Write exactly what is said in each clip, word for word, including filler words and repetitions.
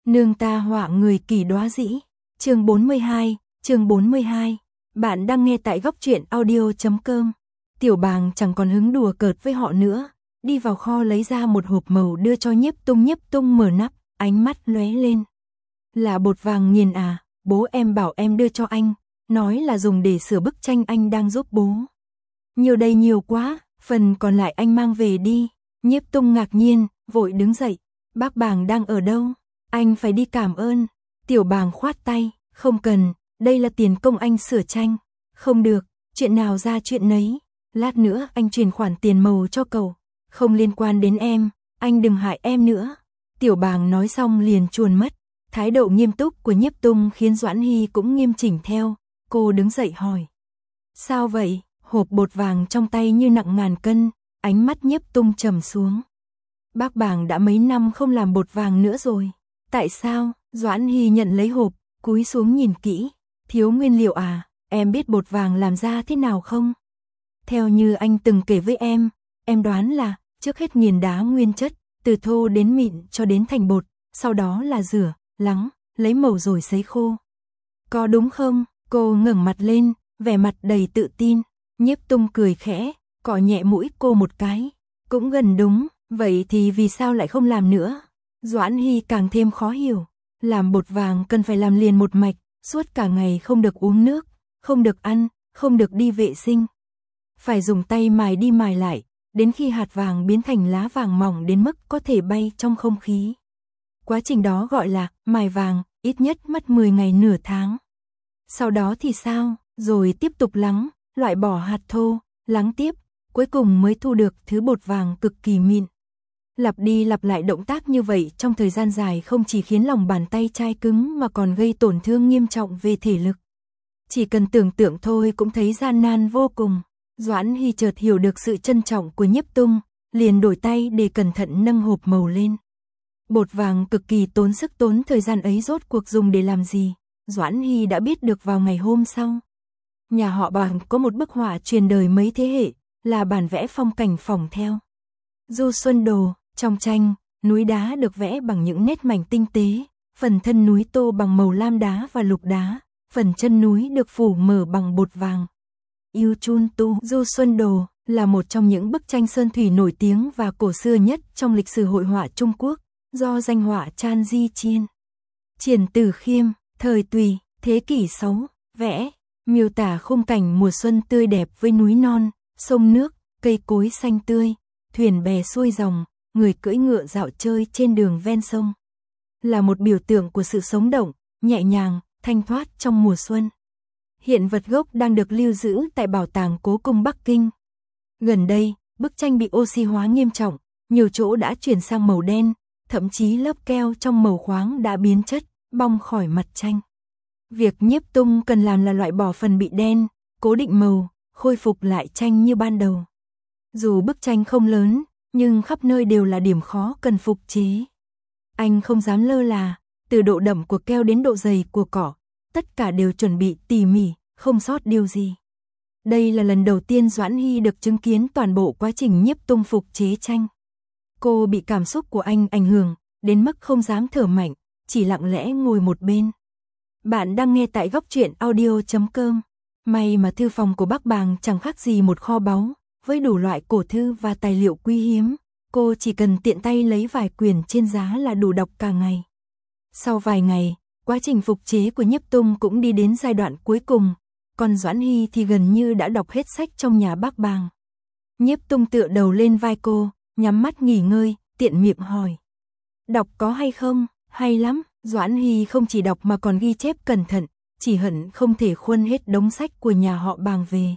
Nương ta họa người kỳ đóa dĩ. Chương bốn mươi hai, chương bốn mươi hai. Bạn đang nghe tại góc truyện audio chấm com. Tiểu Bàng chẳng còn hứng đùa cợt với họ nữa, đi vào kho lấy ra một hộp màu đưa cho Nhiếp Tung. Nhiếp Tung mở nắp, ánh mắt lóe lên. Là bột vàng nghiền à? Bố em bảo em đưa cho anh, nói là dùng để sửa bức tranh anh đang giúp bố. Nhiều đây nhiều quá, phần còn lại anh mang về đi. Nhiếp Tung ngạc nhiên, vội đứng dậy. Bác Bàng đang ở đâu? Anh phải đi cảm ơn. Tiểu Bàng khoát tay, không cần, đây là tiền công anh sửa tranh. Không được, chuyện nào ra chuyện nấy. Lát nữa anh chuyển khoản tiền màu cho cậu. Không liên quan đến em, anh đừng hại em nữa. Tiểu Bàng nói xong liền chuồn mất. Thái độ nghiêm túc của Nhiếp Tung khiến Doãn Hy cũng nghiêm chỉnh theo. Cô đứng dậy hỏi. Sao vậy? Hộp bột vàng trong tay như nặng ngàn cân, ánh mắt Nhiếp Tung trầm xuống. Bác Bàng đã mấy năm không làm bột vàng nữa rồi. Tại sao? Doãn Hy nhận lấy hộp, cúi xuống nhìn kỹ. Thiếu nguyên liệu à? Em biết bột vàng làm ra thế nào không? Theo như anh từng kể với em, em đoán là trước hết nghiền đá nguyên chất, từ thô đến mịn cho đến thành bột, sau đó là rửa, lắng, lấy màu rồi sấy khô. Có đúng không? Cô ngẩng mặt lên, vẻ mặt đầy tự tin. Nhiếp Tung cười khẽ, cọ nhẹ mũi cô một cái. Cũng gần đúng, vậy thì vì sao lại không làm nữa? Doãn Hy càng thêm khó hiểu. Làm bột vàng cần phải làm liền một mạch, suốt cả ngày không được uống nước, không được ăn, không được đi vệ sinh. Phải dùng tay mài đi mài lại, đến khi hạt vàng biến thành lá vàng mỏng đến mức có thể bay trong không khí. Quá trình đó gọi là mài vàng, ít nhất mất mười ngày nửa tháng. Sau đó thì sao? Rồi tiếp tục lắng, loại bỏ hạt thô, lắng tiếp, cuối cùng mới thu được thứ bột vàng cực kỳ mịn. Lặp đi lặp lại động tác như vậy trong thời gian dài không chỉ khiến lòng bàn tay chai cứng mà còn gây tổn thương nghiêm trọng về thể lực. Chỉ cần tưởng tượng thôi cũng thấy gian nan vô cùng. Doãn Hy chợt hiểu được sự trân trọng của Nhiếp Tung, liền đổi tay để cẩn thận nâng hộp màu lên. Bột vàng cực kỳ tốn sức tốn thời gian ấy rốt cuộc dùng để làm gì? Doãn Hy đã biết được vào ngày hôm sau. Nhà họ Bàng có một bức họa truyền đời mấy thế hệ, là bản vẽ phong cảnh phỏng theo Du Xuân Đồ. Trong tranh, núi đá được vẽ bằng những nét mảnh tinh tế, phần thân núi tô bằng màu lam đá và lục đá, phần chân núi được phủ mờ bằng bột vàng. Yêu Chun Tu Du Xuân Đồ là một trong những bức tranh sơn thủy nổi tiếng và cổ xưa nhất trong lịch sử hội họa Trung Quốc, do danh họa Chan Di Chiên, Triển Tử Khiêm, thời Tùy, thế kỷ sáu, vẽ, miêu tả khung cảnh mùa xuân tươi đẹp với núi non, sông nước, cây cối xanh tươi, thuyền bè xuôi dòng, người cưỡi ngựa dạo chơi trên đường ven sông. Là một biểu tượng của sự sống động, nhẹ nhàng, thanh thoát trong mùa xuân. Hiện vật gốc đang được lưu giữ tại Bảo tàng Cố Cung Bắc Kinh. Gần đây, bức tranh bị oxy hóa nghiêm trọng, nhiều chỗ đã chuyển sang màu đen, thậm chí lớp keo trong màu khoáng đã biến chất, bong khỏi mặt tranh. Việc Nhiếp Tung cần làm là loại bỏ phần bị đen, cố định màu, khôi phục lại tranh như ban đầu. Dù bức tranh không lớn, nhưng khắp nơi đều là điểm khó cần phục chế. Anh không dám lơ là, từ độ đậm của keo đến độ dày của cỏ, tất cả đều chuẩn bị tỉ mỉ, không sót điều gì. Đây là lần đầu tiên Doãn Hy được chứng kiến toàn bộ quá trình Nhiếp Tung phục chế tranh. Cô bị cảm xúc của anh ảnh hưởng, đến mức không dám thở mạnh, chỉ lặng lẽ ngồi một bên. Bạn đang nghe tại góc truyện audio chấm com. May mà thư phòng của bác Bàng chẳng khác gì một kho báu, với đủ loại cổ thư và tài liệu quý hiếm, cô chỉ cần tiện tay lấy vài quyển trên giá là đủ đọc cả ngày. Sau vài ngày, quá trình phục chế của Nhiếp Tung cũng đi đến giai đoạn cuối cùng, còn Doãn Hy thì gần như đã đọc hết sách trong nhà bác Bàng. Nhiếp Tung tựa đầu lên vai cô, nhắm mắt nghỉ ngơi, tiện miệng hỏi. Đọc có hay không? Hay lắm. Doãn Hy không chỉ đọc mà còn ghi chép cẩn thận, chỉ hận không thể khuân hết đống sách của nhà họ Bàng về.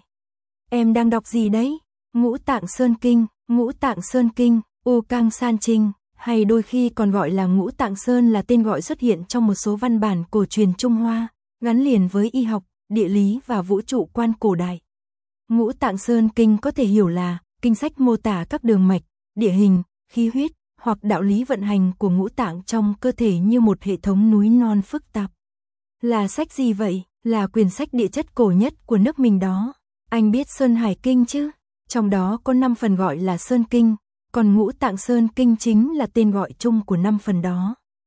Em đang đọc gì đấy? Ngũ Tạng Sơn Kinh, Ngũ Tạng Sơn Kinh, U Cang San Trinh, hay đôi khi còn gọi là Ngũ Tạng Sơn là tên gọi xuất hiện trong một số văn bản cổ truyền Trung Hoa, gắn liền với y học, địa lý và vũ trụ quan cổ đại. Ngũ Tạng Sơn Kinh có thể hiểu là kinh sách mô tả các đường mạch, địa hình, khí huyết, hoặc đạo lý vận hành của ngũ tạng trong cơ thể như một hệ thống núi non phức tạp. Là sách gì vậy? Là quyển sách địa chất cổ nhất của nước mình đó. Anh biết Sơn Hải Kinh chứ? Trong đó có năm phần gọi là Sơn Kinh, còn Ngũ Tạng Sơn Kinh chính là tên gọi chung của năm phần đó.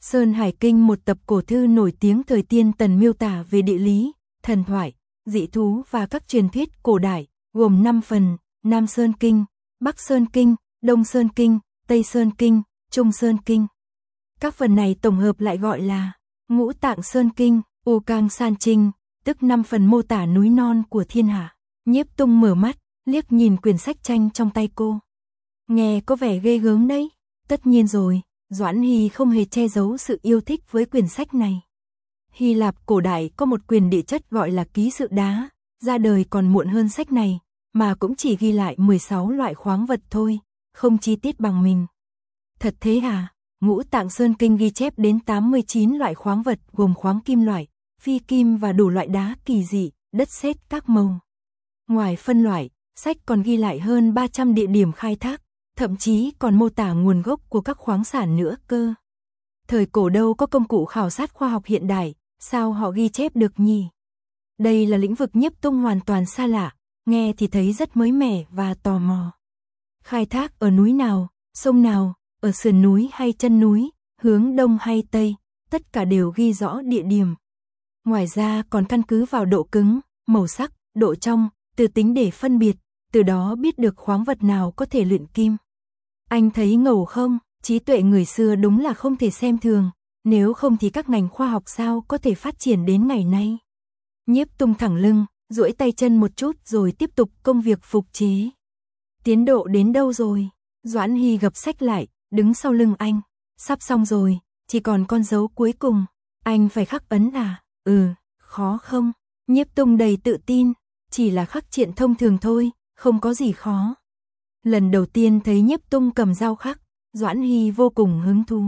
Sơn Hải Kinh, một tập cổ thư nổi tiếng thời tiên tần miêu tả về địa lý, thần thoại, dị thú và các truyền thuyết cổ đại, gồm năm phần: Nam Sơn Kinh, Bắc Sơn Kinh, Đông Sơn Kinh, Tây Sơn Kinh, Trung Sơn Kinh. Các phần này tổng hợp lại gọi là Ngũ Tạng Sơn Kinh, U Cang San Trinh, tức năm phần mô tả núi non của thiên hạ. Nhiếp Tung mở mắt, liếc nhìn quyển sách tranh trong tay cô. Nghe có vẻ ghê gớm đấy. Tất nhiên rồi, Doãn Hy không hề che giấu sự yêu thích với quyển sách này. Hy Lạp cổ đại có một quyền địa chất gọi là ký sự đá, ra đời còn muộn hơn sách này, mà cũng chỉ ghi lại mười sáu loại khoáng vật thôi, không chi tiết bằng mình. Thật thế à? Ngũ Tạng Sơn Kinh ghi chép đến tám mươi chín loại khoáng vật gồm khoáng kim loại, phi kim và đủ loại đá kỳ dị, đất sét các màu. Ngoài phân loại, sách còn ghi lại hơn ba trăm địa điểm khai thác, thậm chí còn mô tả nguồn gốc của các khoáng sản nữa cơ. Thời cổ đâu có công cụ khảo sát khoa học hiện đại, sao họ ghi chép được nhỉ? Đây là lĩnh vực Nhiếp Tung hoàn toàn xa lạ, nghe thì thấy rất mới mẻ và tò mò. Khai thác ở núi nào, sông nào, ở sườn núi hay chân núi, hướng đông hay tây, tất cả đều ghi rõ địa điểm. Ngoài ra còn căn cứ vào độ cứng, màu sắc, độ trong, từ tính để phân biệt, từ đó biết được khoáng vật nào có thể luyện kim. Anh thấy ngầu không? Trí tuệ người xưa đúng là không thể xem thường, nếu không thì các ngành khoa học sao có thể phát triển đến ngày nay. Nhiếp Tung thẳng lưng, duỗi tay chân một chút rồi tiếp tục công việc phục chế. Tiến độ đến đâu rồi? Doãn Hy gập sách lại, đứng sau lưng anh. Sắp xong rồi, chỉ còn con dấu cuối cùng. Anh phải khắc ấn à? Ừ, khó không? Nhiếp Tung đầy tự tin, chỉ là khắc triện thông thường thôi, không có gì khó. Lần đầu tiên thấy Nhiếp Tung cầm dao khắc, Doãn Hy vô cùng hứng thú.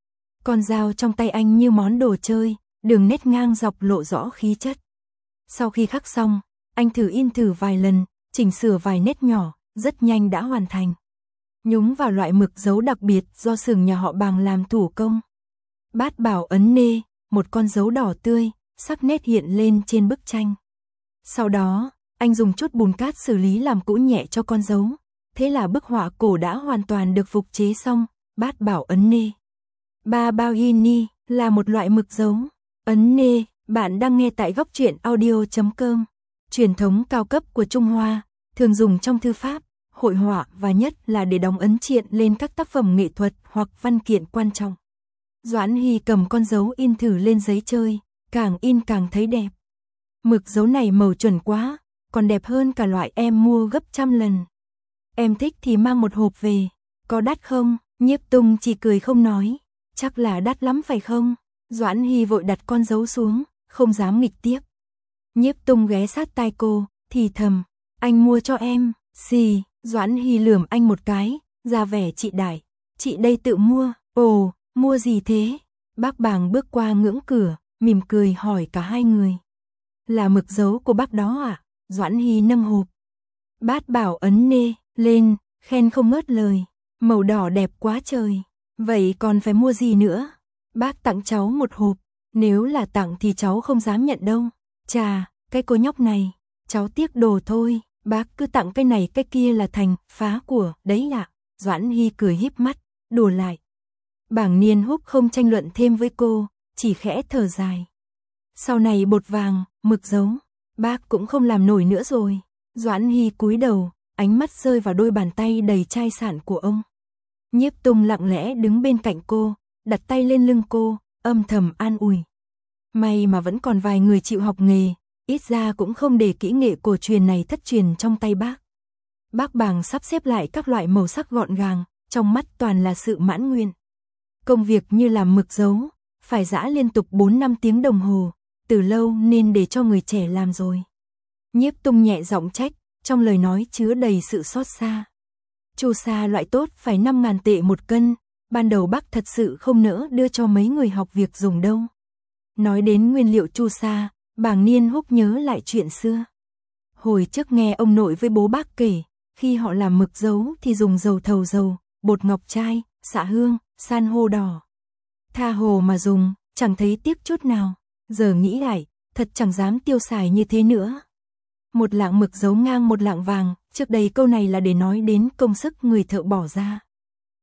Con dao trong tay anh như món đồ chơi, đường nét ngang dọc lộ rõ khí chất. Sau khi khắc xong, anh thử in thử vài lần, chỉnh sửa vài nét nhỏ, rất nhanh đã hoàn thành. Nhúng vào loại mực dấu đặc biệt do xưởng nhà họ Bàng làm thủ công. Bát bảo ấn nê, một con dấu đỏ tươi, sắc nét hiện lên trên bức tranh. Sau đó, anh dùng chút bùn cát xử lý làm cũ nhẹ cho con dấu. Thế là bức họa cổ đã hoàn toàn được phục chế xong. Bát bảo ấn nê. Ba bao hi ni là một loại mực dấu. Ấn nê, bạn đang nghe tại góc truyện audio chấm com. Truyền thống cao cấp của Trung Hoa, thường dùng trong thư pháp, hội họa và nhất là để đóng ấn triện lên các tác phẩm nghệ thuật hoặc văn kiện quan trọng. Doãn Hy cầm con dấu in thử lên giấy chơi, càng in càng thấy đẹp. Mực dấu này màu chuẩn quá, còn đẹp hơn cả loại em mua gấp trăm lần. Em thích thì mang một hộp về, có đắt không? Nhiếp Tung chỉ cười không nói, chắc là đắt lắm phải không? Doãn Hy vội đặt con dấu xuống, không dám nghịch tiếp. Nhiếp Tung ghé sát tai cô, thì thầm, anh mua cho em, xì. Doãn Hy lườm anh một cái, ra vẻ chị đại, chị đây tự mua. Ồ, mua gì thế? Bác Bàng bước qua ngưỡng cửa, mỉm cười hỏi cả hai người. Là mực dấu của bác đó à? Doãn Hy nâng hộp. Bát bảo ấn nê lên, khen không ngớt lời, màu đỏ đẹp quá trời. Vậy còn phải mua gì nữa? Bác tặng cháu một hộp, nếu là tặng thì cháu không dám nhận đâu. Chà, cái cô nhóc này, cháu tiếc đồ thôi, bác cứ tặng cái này cái kia là thành phá của, đấy ạ. Doãn Hy cười híp mắt, đùa lại. Bảng Niên Húc không tranh luận thêm với cô, chỉ khẽ thở dài. Sau này bột vàng, mực dấu, bác cũng không làm nổi nữa rồi. Doãn Hy cúi đầu, ánh mắt rơi vào đôi bàn tay đầy chai sạn của ông. Nhiếp Tung lặng lẽ đứng bên cạnh cô, đặt tay lên lưng cô, âm thầm an ủi. May mà vẫn còn vài người chịu học nghề, ít ra cũng không để kỹ nghệ cổ truyền này thất truyền trong tay bác. Bác Bàng sắp xếp lại các loại màu sắc gọn gàng, trong mắt toàn là sự mãn nguyện. Công việc như làm mực dấu, phải giã liên tục bốn năm tiếng đồng hồ, từ lâu nên để cho người trẻ làm rồi. Nhiếp Tung nhẹ giọng trách, trong lời nói chứa đầy sự xót xa. Chu sa loại tốt phải năm ngàn tệ một cân, ban đầu bác thật sự không nỡ đưa cho mấy người học việc dùng đâu. Nói đến nguyên liệu chu sa, Bàng Niên Húc nhớ lại chuyện xưa. Hồi trước nghe ông nội với bố bác kể, khi họ làm mực dấu thì dùng dầu thầu dầu, bột ngọc trai, xạ hương, san hô đỏ. Tha hồ mà dùng, chẳng thấy tiếc chút nào. Giờ nghĩ lại, thật chẳng dám tiêu xài như thế nữa. Một lạng mực dấu ngang một lạng vàng, trước đây câu này là để nói đến công sức người thợ bỏ ra.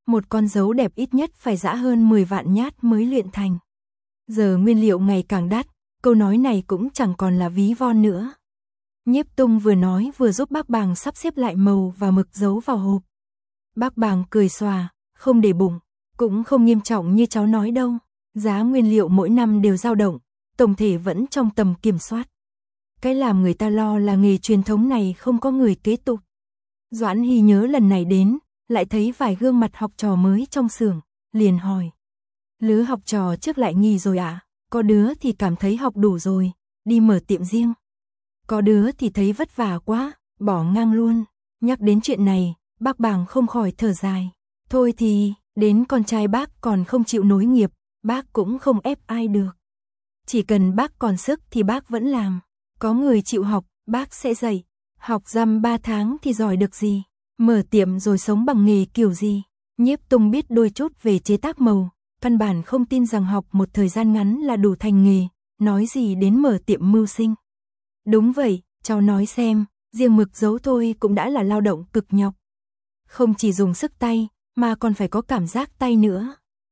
Một con dấu đẹp ít nhất phải giã hơn mười vạn nhát mới luyện thành. Giờ nguyên liệu ngày càng đắt, câu nói này cũng chẳng còn là ví von nữa. Nhiếp Tung vừa nói vừa giúp bác Bàng sắp xếp lại màu và mực dấu vào hộp. Bác Bàng cười xòa, không để bụng, cũng không nghiêm trọng như cháu nói đâu. Giá nguyên liệu mỗi năm đều dao động, tổng thể vẫn trong tầm kiểm soát. Cái làm người ta lo là nghề truyền thống này không có người kế tục. Doãn Hy nhớ lần này đến, lại thấy vài gương mặt học trò mới trong xưởng, liền hỏi. Lứa học trò trước lại nghỉ rồi ạ? À? Có đứa thì cảm thấy học đủ rồi, đi mở tiệm riêng. Có đứa thì thấy vất vả quá, bỏ ngang luôn. Nhắc đến chuyện này, bác Bàng không khỏi thở dài. Thôi thì, đến con trai bác còn không chịu nối nghiệp, bác cũng không ép ai được. Chỉ cần bác còn sức thì bác vẫn làm. Có người chịu học, bác sẽ dạy. Học dăm ba tháng thì giỏi được gì. Mở tiệm rồi sống bằng nghề kiểu gì. Nhiếp Tung biết đôi chút về chế tác màu, căn bản không tin rằng học một thời gian ngắn là đủ thành nghề, nói gì đến mở tiệm mưu sinh. Đúng vậy, cháu nói xem, riêng mực dấu thôi cũng đã là lao động cực nhọc. Không chỉ dùng sức tay, mà còn phải có cảm giác tay nữa.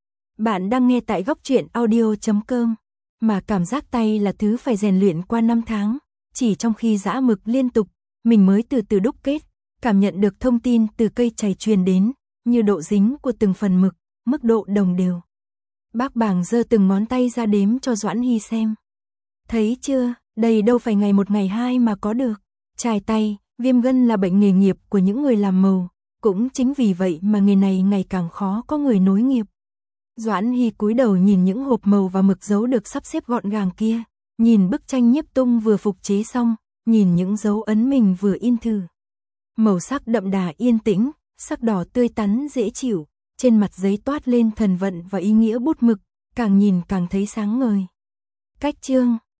Bạn đang nghe tại góc truyện audio chấm com, mà cảm giác tay là thứ phải rèn luyện qua năm tháng, chỉ trong khi giã mực liên tục, mình mới từ từ đúc kết, cảm nhận được thông tin từ cây chày truyền đến, như độ dính của từng phần mực, mức độ đồng đều. Bác Bàng giơ từng ngón tay ra đếm cho Doãn Hy xem. Thấy chưa, đây đâu phải ngày một ngày hai mà có được. Chài tay, viêm gân là bệnh nghề nghiệp của những người làm màu, cũng chính vì vậy mà nghề này ngày càng khó có người nối nghiệp. Doãn Hy cúi đầu nhìn những hộp màu và mực dấu được sắp xếp gọn gàng kia, nhìn bức tranh Nhiếp Tung vừa phục chế xong, nhìn những dấu ấn mình vừa in thử. Màu sắc đậm đà yên tĩnh, sắc đỏ tươi tắn dễ chịu, trên mặt giấy toát lên thần vận và ý nghĩa bút mực, càng nhìn càng thấy sáng ngời. Cách chương